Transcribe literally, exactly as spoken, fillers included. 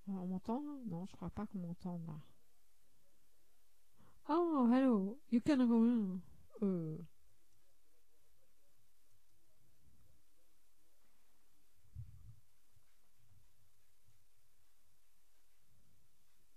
On m'entend là? Non, je crois pas qu'on m'entende là. Oh, hello, you can go in. Euh,